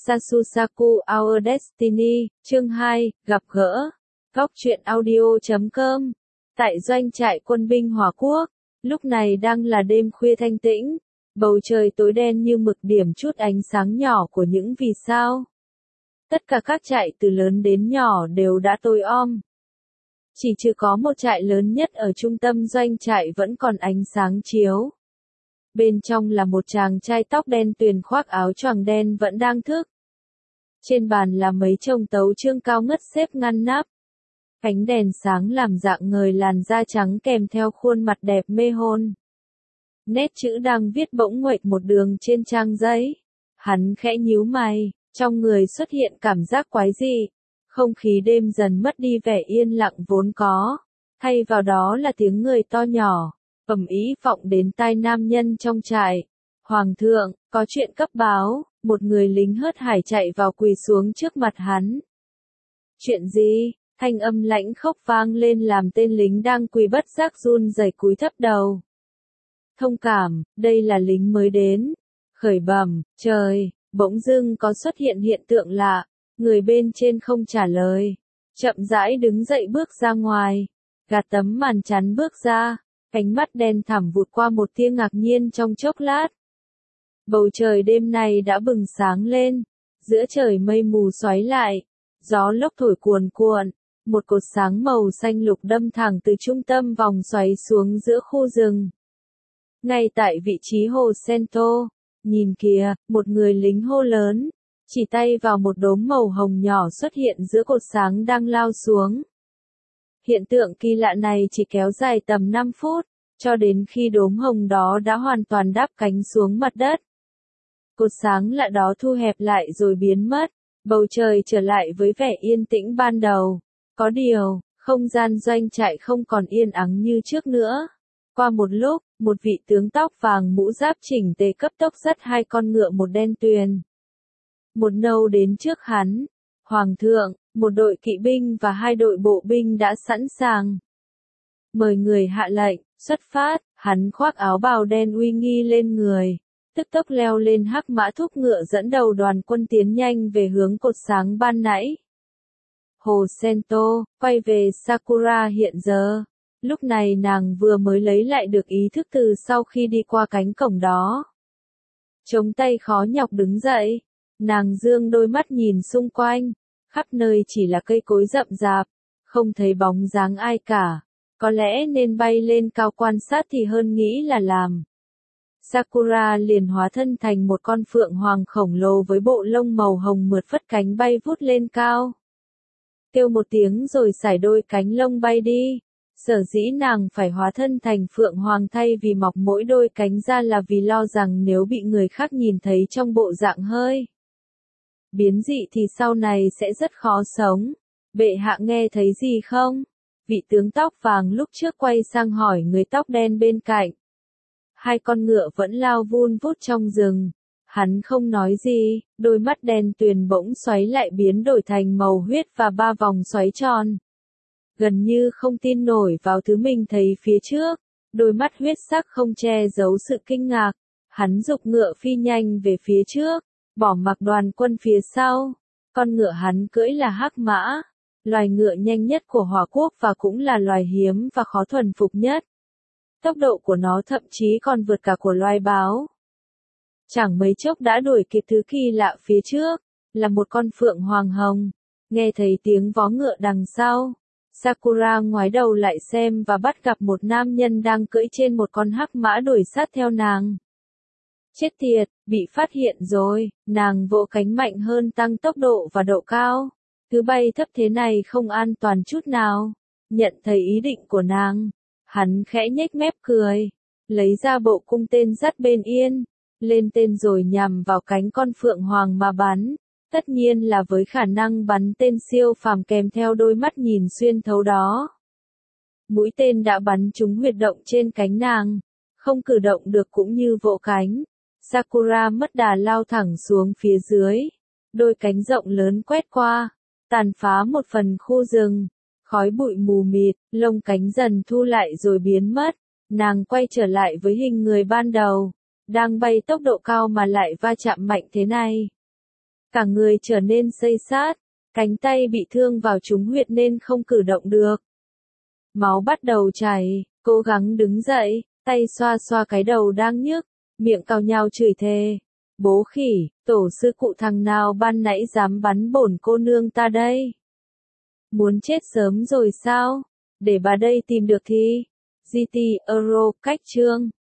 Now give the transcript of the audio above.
Sasusaku Our Destiny, chương 2, gặp gỡ. Góc truyện audio.com. Tại doanh trại quân binh Hỏa Quốc, lúc này đang là đêm khuya thanh tĩnh, bầu trời tối đen như mực điểm chút ánh sáng nhỏ của những vì sao. Tất cả các trại từ lớn đến nhỏ đều đã tối om. Chỉ trừ có một trại lớn nhất ở trung tâm doanh trại vẫn còn ánh sáng chiếu. Bên trong là một chàng trai tóc đen tuyền khoác áo choàng đen vẫn đang thức. Trên bàn là mấy chồng tấu chương cao ngất xếp ngăn nắp. Ánh đèn sáng làm rạng ngời làn da trắng kèm theo khuôn mặt đẹp mê hồn. Nét chữ đang viết bỗng nguệch một đường trên trang giấy. Hắn khẽ nhíu mày, trong người xuất hiện cảm giác quái dị. Không khí đêm dần mất đi vẻ yên lặng vốn có. Thay vào đó là tiếng người to nhỏ, ầm ĩ vọng đến tai nam nhân trong trại. Hoàng thượng, có chuyện cấp báo, một người lính hớt hải chạy vào quỳ xuống trước mặt hắn. Chuyện gì? Thanh âm lãnh khốc vang lên làm tên lính đang quỳ bất giác run rẩy cúi thấp đầu. Thông cảm, đây là lính mới đến. Khởi bẩm, trời, bỗng dưng có xuất hiện hiện tượng lạ, người bên trên không trả lời. Chậm rãi đứng dậy bước ra ngoài, gạt tấm màn chắn bước ra, ánh mắt đen thẳm vụt qua một tia ngạc nhiên trong chốc lát. Bầu trời đêm nay đã bừng sáng lên, giữa trời mây mù xoáy lại, gió lốc thổi cuồn cuộn. Một cột sáng màu xanh lục đâm thẳng từ trung tâm vòng xoáy xuống giữa khu rừng. Ngay tại vị trí hồ Sento, nhìn kìa, một người lính hô lớn, chỉ tay vào một đốm màu hồng nhỏ xuất hiện giữa cột sáng đang lao xuống. Hiện tượng kỳ lạ này chỉ kéo dài tầm 5 phút, cho đến khi đốm hồng đó đã hoàn toàn đáp cánh xuống mặt đất. Cột sáng lạ đó thu hẹp lại rồi biến mất, bầu trời trở lại với vẻ yên tĩnh ban đầu. Có điều, không gian doanh trại không còn yên ắng như trước nữa. Qua một lúc, một vị tướng tóc vàng mũ giáp chỉnh tề cấp tốc dắt hai con ngựa một đen tuyền, một nâu đến trước hắn. Hoàng thượng, một đội kỵ binh và hai đội bộ binh đã sẵn sàng. Mời người hạ lệnh, xuất phát. Hắn khoác áo bào đen uy nghi lên người, tức tốc leo lên hắc mã thúc ngựa dẫn đầu đoàn quân tiến nhanh về hướng cột sáng ban nãy. Hồ Sento, quay về Sakura hiện giờ. Lúc này nàng vừa mới lấy lại được ý thức từ sau khi đi qua cánh cổng đó. Chống tay khó nhọc đứng dậy, nàng dương đôi mắt nhìn xung quanh, khắp nơi chỉ là cây cối rậm rạp, không thấy bóng dáng ai cả. Có lẽ nên bay lên cao quan sát thì hơn nghĩ là làm. Sakura liền hóa thân thành một con phượng hoàng khổng lồ với bộ lông màu hồng mượt phất cánh bay vút lên cao. Kêu một tiếng rồi sải đôi cánh lông bay đi. Sở dĩ nàng phải hóa thân thành phượng hoàng thay vì mọc mỗi đôi cánh ra là vì lo rằng nếu bị người khác nhìn thấy trong bộ dạng hơi biến dị thì sau này sẽ rất khó sống. Bệ hạ nghe thấy gì không? Vị tướng tóc vàng lúc trước quay sang hỏi người tóc đen bên cạnh. Hai con ngựa vẫn lao vun vút trong rừng. Hắn không nói gì, đôi mắt đen tuyền bỗng xoáy lại biến đổi thành màu huyết và ba vòng xoáy tròn. Gần như không tin nổi vào thứ mình thấy phía trước, đôi mắt huyết sắc không che giấu sự kinh ngạc. Hắn giục ngựa phi nhanh về phía trước, bỏ mặc đoàn quân phía sau. Con ngựa hắn cưỡi là hắc mã, loài ngựa nhanh nhất của Hỏa Quốc và cũng là loài hiếm và khó thuần phục nhất. Tốc độ của nó thậm chí còn vượt cả của loài báo. Chẳng mấy chốc đã đuổi kịp thứ kỳ lạ phía trước, là một con phượng hoàng hồng. Nghe thấy tiếng vó ngựa đằng sau, Sakura ngoái đầu lại xem và bắt gặp một nam nhân đang cưỡi trên một con hắc mã đuổi sát theo nàng. Chết tiệt, bị phát hiện rồi, nàng vỗ cánh mạnh hơn tăng tốc độ và độ cao. Cứ bay thấp thế này không an toàn chút nào. Nhận thấy ý định của nàng, hắn khẽ nhếch mép cười, lấy ra bộ cung tên dắt bên yên, lên tên rồi nhằm vào cánh con phượng hoàng mà bắn. Tất nhiên là với khả năng bắn tên siêu phàm kèm theo đôi mắt nhìn xuyên thấu đó. Mũi tên đã bắn trúng huyệt động trên cánh nàng, không cử động được cũng như vỗ cánh. Sakura mất đà lao thẳng xuống phía dưới, đôi cánh rộng lớn quét qua, tàn phá một phần khu rừng. Khói bụi mù mịt, lông cánh dần thu lại rồi biến mất. Nàng quay trở lại với hình người ban đầu, đang bay tốc độ cao mà lại va chạm mạnh thế này. Cả người trở nên xây xát, cánh tay bị thương vào trúng huyệt nên không cử động được. Máu bắt đầu chảy, cố gắng đứng dậy, tay xoa xoa cái đầu đang nhức, miệng cào nhào chửi thề. Bố khỉ, tổ sư cụ thằng nào ban nãy dám bắn bổn cô nương ta đây? Muốn chết sớm rồi sao? Để bà đây tìm được thì. GT Euro cách chương